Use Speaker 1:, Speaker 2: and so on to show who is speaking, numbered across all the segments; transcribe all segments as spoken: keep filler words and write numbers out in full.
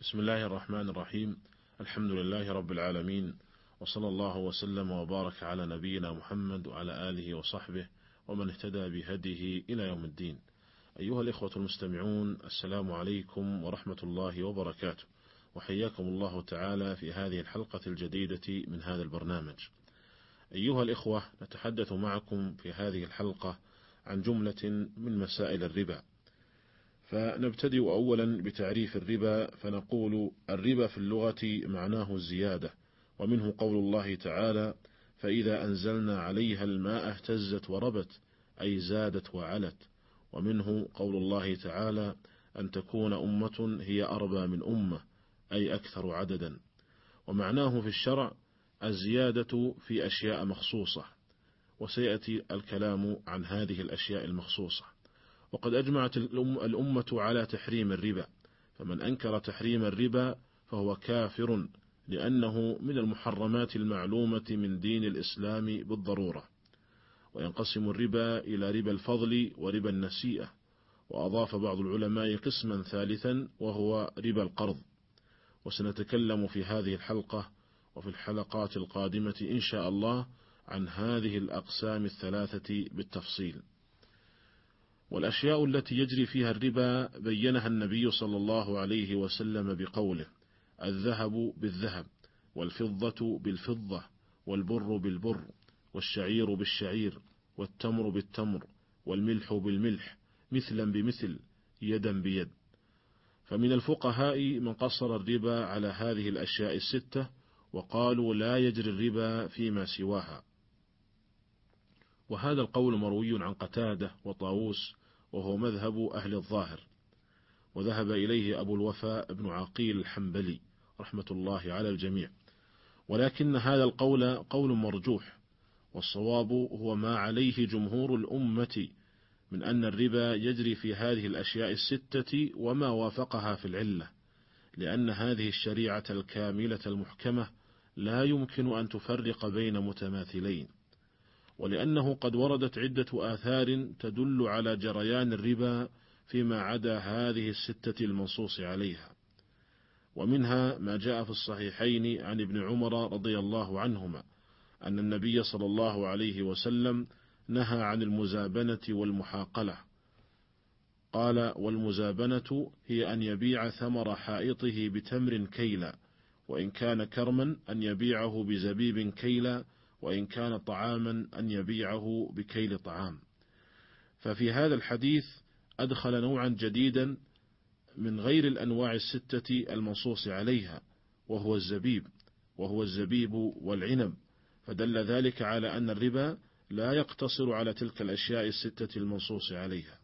Speaker 1: بسم الله الرحمن الرحيم. الحمد لله رب العالمين، وصلى الله وسلم وبارك على نبينا محمد وعلى آله وصحبه ومن اهتدى بهديه إلى يوم الدين. أيها الإخوة المستمعون، السلام عليكم ورحمة الله وبركاته، وحياكم الله تعالى في هذه الحلقة الجديدة من هذا البرنامج. أيها الإخوة، نتحدث معكم في هذه الحلقة عن جملة من مسائل الربا. فنبتدئ أولا بتعريف الربا، فنقول: الربا في اللغة معناه الزيادة، ومنه قول الله تعالى: فإذا أنزلنا عليها الماء اهتزت وربت، أي زادت وعلت. ومنه قول الله تعالى: أن تكون أمة هي أربى من أمة، أي أكثر عددا. ومعناه في الشرع الزيادة في أشياء مخصوصة، وسيأتي الكلام عن هذه الأشياء المخصوصة. وقد أجمعت الأمة على تحريم الربا، فمن أنكر تحريم الربا فهو كافر، لأنه من المحرمات المعلومة من دين الإسلام بالضرورة. وينقسم الربا إلى ربا الفضل وربا النسيئة، وأضاف بعض العلماء قسما ثالثا وهو ربا القرض. وسنتكلم في هذه الحلقة وفي الحلقات القادمة إن شاء الله عن هذه الأقسام الثلاثة بالتفصيل. والأشياء التي يجري فيها الربا بينها النبي صلى الله عليه وسلم بقوله: الذهب بالذهب، والفضة بالفضة، والبر بالبر، والشعير بالشعير، والتمر بالتمر، والملح بالملح، مثلا بمثل، يدا بيد. فمن الفقهاء من قصر الربا على هذه الأشياء الستة، وقالوا لا يجري الربا فيما سواها. وهذا القول مروي عن قتادة وطاووس، وهو مذهب أهل الظاهر، وذهب إليه أبو الوفاء بن عقيل الحنبلي رحمة الله على الجميع. ولكن هذا القول قول مرجوح، والصواب هو ما عليه جمهور الأمة من أن الربا يجري في هذه الأشياء الستة وما وافقها في العلة، لأن هذه الشريعة الكاملة المحكمة لا يمكن أن تفرق بين متماثلين، ولأنه قد وردت عدة آثار تدل على جريان الربا فيما عدا هذه الستة المنصوص عليها. ومنها ما جاء في الصحيحين عن ابن عمر رضي الله عنهما أن النبي صلى الله عليه وسلم نهى عن المزابنة والمحاقلة. قال: والمزابنة هي أن يبيع ثمر حائطه بتمر كيلا، وإن كان كرما أن يبيعه بزبيب كيلا، وإن كان طعاما أن يبيعه بكيل طعام. ففي هذا الحديث أدخل نوعا جديدا من غير الأنواع الستة المنصوص عليها، وهو الزبيب وهو الزبيب والعنب، فدل ذلك على أن الربا لا يقتصر على تلك الأشياء الستة المنصوص عليها.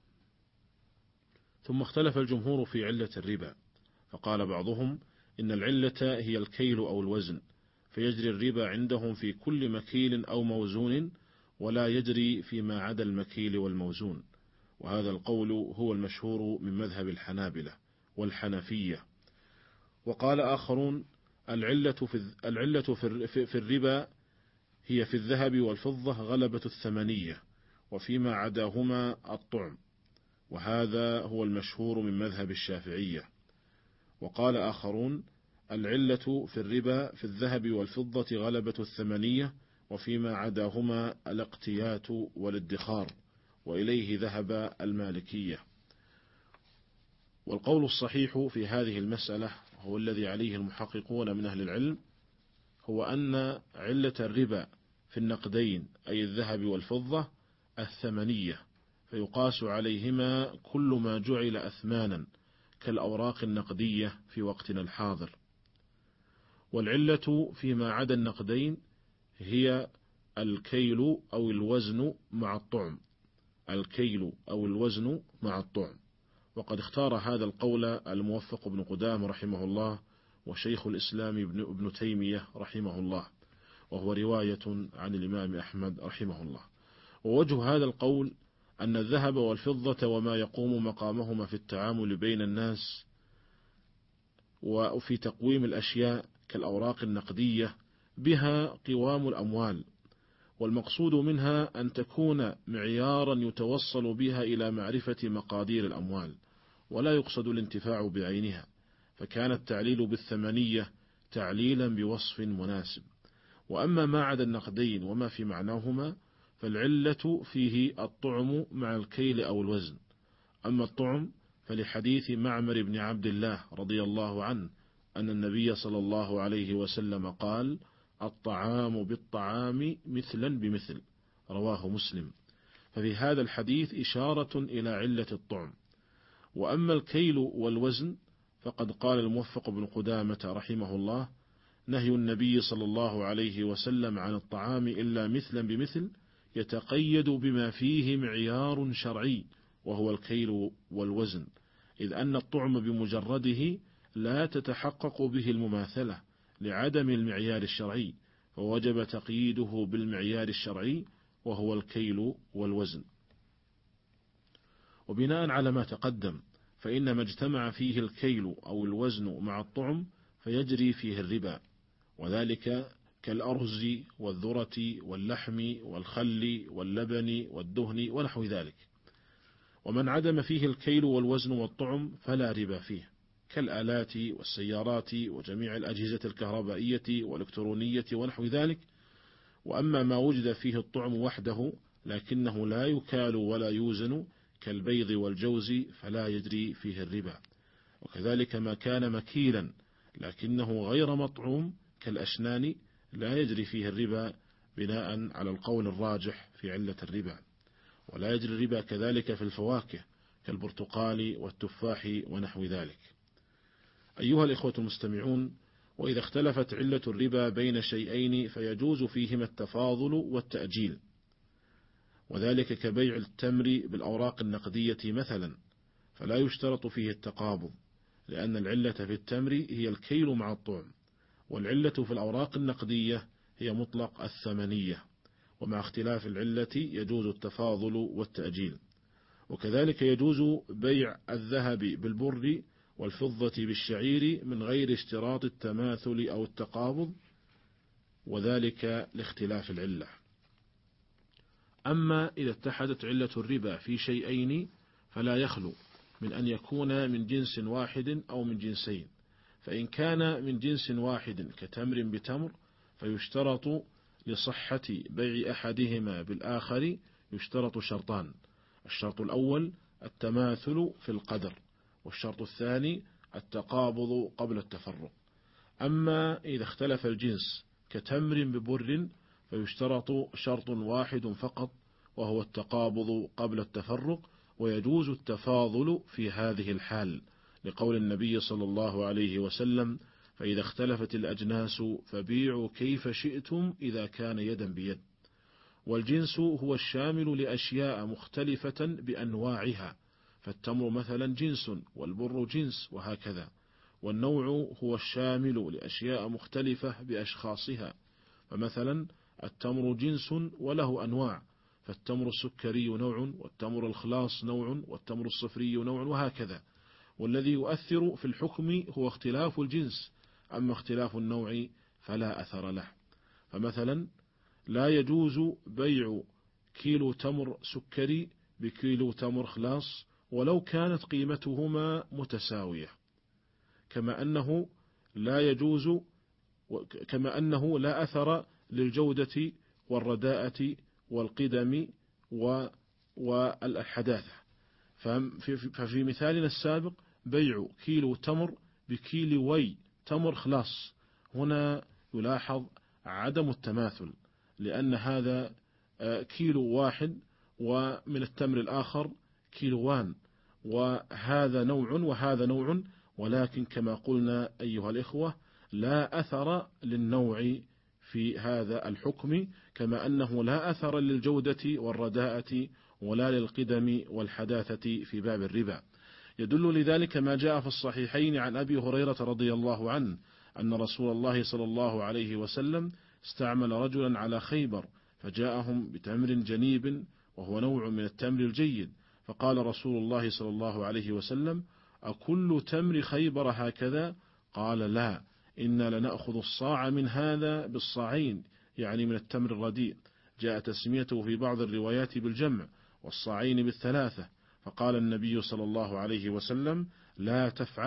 Speaker 1: ثم اختلف الجمهور في علة الربا، فقال بعضهم إن العلة هي الكيل أو الوزن، فيجري الربا عندهم في كل مكيل أو موزون، ولا يجري فيما عدا المكيل والموزون. وهذا القول هو المشهور من مذهب الحنابلة والحنفية. وقال آخرون: العلة في العلة في الربا هي في الذهب والفضة غلبة الثمنية، وفيما عداهما الطعم. وهذا هو المشهور من مذهب الشافعية. وقال آخرون: العلة في الربا في الذهب والفضة غلبة الثمنية، وفيما عداهما الاقتيات والادخار، وإليه ذهب المالكية. والقول الصحيح في هذه المسألة هو الذي عليه المحققون من أهل العلم، هو أن علة الربا في النقدين أي الذهب والفضة الثمنية، فيقاس عليهما كل ما جعل أثمانا كالأوراق النقدية في وقتنا الحاضر. والعلة فيما عدا النقدين هي الكيل أو الوزن مع الطعم، الكيل أو الوزن مع الطعم. وقد اختار هذا القول الموفق بن قدام رحمه الله، وشيخ الإسلام ابن, ابن تيمية رحمه الله، وهو رواية عن الإمام أحمد رحمه الله. ووجه هذا القول أن الذهب والفضة وما يقوم مقامهما في التعامل بين الناس وفي تقويم الأشياء كالأوراق النقدية بها قوام الأموال، والمقصود منها أن تكون معيارا يتوصل بها إلى معرفة مقادير الأموال، ولا يقصد الانتفاع بعينها، فكان التعليل بالثمنية تعليلا بوصف مناسب. وأما ما عدا النقدين وما في معناهما فالعلة فيه الطعم مع الكيل أو الوزن. أما الطعم فلحديث معمر بن عبد الله رضي الله عنه أن النبي صلى الله عليه وسلم قال: الطعام بالطعام مثلا بمثل، رواه مسلم. ففي هذا الحديث إشارة إلى علة الطعم. وأما الكيل والوزن فقد قال الموفق بن قدامة رحمه الله: نهي النبي صلى الله عليه وسلم عن الطعام إلا مثلا بمثل يتقيد بما فيه معيار شرعي وهو الكيل والوزن، إذ أن الطعم بمجرده لا تتحقق به المماثلة لعدم المعيار الشرعي، فوجب تقييده بالمعيار الشرعي وهو الكيل والوزن. وبناء على ما تقدم فإن ما اجتمع فيه الكيل أو الوزن مع الطعم فيجري فيه الربا، وذلك كالأرز والذرة واللحم والخل واللبن والدهن ونحو ذلك. ومن عدم فيه الكيل والوزن والطعم فلا ربا فيه، كالآلات والسيارات وجميع الأجهزة الكهربائية والإلكترونية ونحو ذلك. وأما ما وجد فيه الطعم وحده لكنه لا يكال ولا يوزن كالبيض والجوز فلا يجري فيه الربا. وكذلك ما كان مكيلا لكنه غير مطعوم كالأشنان لا يجري فيه الربا بناء على القول الراجح في علة الربا. ولا يجري الربا كذلك في الفواكه كالبرتقال والتفاح ونحو ذلك. أيها الإخوة المستمعون، وإذا اختلفت علة الربا بين شيئين فيجوز فيهما التفاضل والتأجيل، وذلك كبيع التمر بالأوراق النقدية مثلا، فلا يشترط فيه التقابض، لأن العلة في التمر هي الكيل مع الطعم، والعلة في الأوراق النقدية هي مطلق الثمنية، ومع اختلاف العلة يجوز التفاضل والتأجيل. وكذلك يجوز بيع الذهب بالبر والفضة بالشعير من غير اشتراط التماثل أو التقابض، وذلك لاختلاف العلة. أما إذا اتحدت علة الربا في شيئين فلا يخلو من أن يكون من جنس واحد أو من جنسين، فإن كان من جنس واحد كتمر بتمر فيشترط لصحة بيع أحدهما بالآخر يشترط شرطان: الشرط الأول التماثل في القدر، والشرط الثاني التقابض قبل التفرق. أما إذا اختلف الجنس كتمر ببر فيشترط شرط واحد فقط وهو التقابض قبل التفرق، ويجوز التفاضل في هذه الحال لقول النبي صلى الله عليه وسلم: فإذا اختلفت الأجناس فبيعوا كيف شئتم إذا كان يدا بيد. والجنس هو الشامل لأشياء مختلفة بأنواعها، فالتمر مثلا جنس والبر جنس وهكذا. والنوع هو الشامل لأشياء مختلفة بأشخاصها، فمثلا التمر جنس وله أنواع، فالتمر السكري نوع، والتمر الخلاص نوع، والتمر الصفري نوع وهكذا. والذي يؤثر في الحكم هو اختلاف الجنس، أما اختلاف النوع فلا أثر له. فمثلا لا يجوز بيع كيلو تمر سكري بكيلو تمر خلاص ولو كانت قيمتهما متساوية، كما أنه لا يجوز كما أنه لا أثر للجودة والرداءة والقدم والحداثة. ففي مثالنا السابق بيع كيلو تمر بكيلوي تمر خلاص، هنا يلاحظ عدم التماثل، لأن هذا كيلو واحد ومن التمر الآخر كيلوان، وهذا نوع وهذا نوع، ولكن كما قلنا أيها الإخوة لا أثر للنوع في هذا الحكم، كما أنه لا أثر للجودة والرداءة ولا للقدم والحداثة في باب الربا. يدل لذلك ما جاء في الصحيحين عن أبي هريرة رضي الله عنه أن رسول الله صلى الله عليه وسلم استعمل رجلا على خيبر فجاءهم بتمر جنيب وهو نوع من التمر الجيد، فقال رسول الله صلى الله عليه وسلم: أكل تمر خيبر هكذا؟ قال: لا، إنا لنأخذ الصاع من هذا بالصاعين، يعني من التمر الرديء. جاء تسميته في بعض الروايات بالجمع، والصاعين بالثلاثة. فقال النبي صلى الله عليه وسلم: لا تفعل،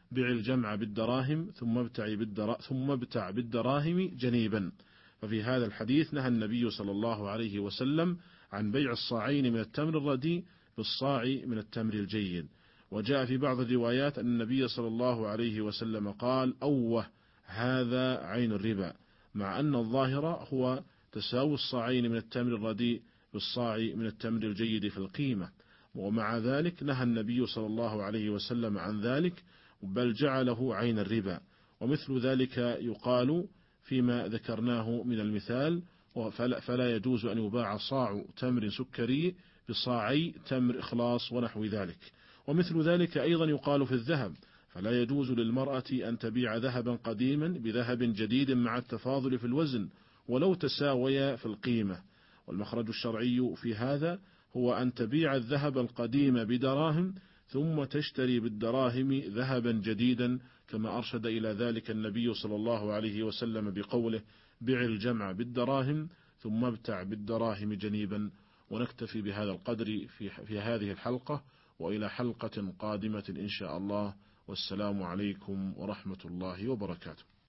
Speaker 1: بع الجمع بالدراهم ثم ابتع بالدرا ثم ابتع بالدراهم جنيبا. ففي هذا الحديث نهى النبي صلى الله عليه وسلم عن بيع الصاعين من التمر الرديء بالصاع من التمر الجيد. وجاء في بعض الروايات أن النبي صلى الله عليه وسلم قال: أوه هذا عين الربا، مع أن الظاهر هو تساوي الصاعين من التمر الرديء بالصاع من التمر الجيد في القيمة. ومع ذلك نهى النبي صلى الله عليه وسلم عن ذلك، بل جعله عين الربا. ومثل ذلك يقال فيما ذكرناه من المثال، فلا يجوز أن يباع صاع تمر سكري بصاعي تمر إخلاص ونحو ذلك. ومثل ذلك أيضا يقال في الذهب، فلا يجوز للمرأة أن تبيع ذهبا قديما بذهب جديد مع التفاضل في الوزن ولو تساويا في القيمة. والمخرج الشرعي في هذا هو أن تبيع الذهب القديم بدراهم ثم تشتري بالدراهم ذهبا جديدا، كما أرشد إلى ذلك النبي صلى الله عليه وسلم بقوله: بع الجمع بالدراهم ثم ابتع بالدراهم جنيبا. ونكتفي بهذا القدر في, في هذه الحلقة، وإلى حلقة قادمة إن شاء الله، والسلام عليكم ورحمة الله وبركاته.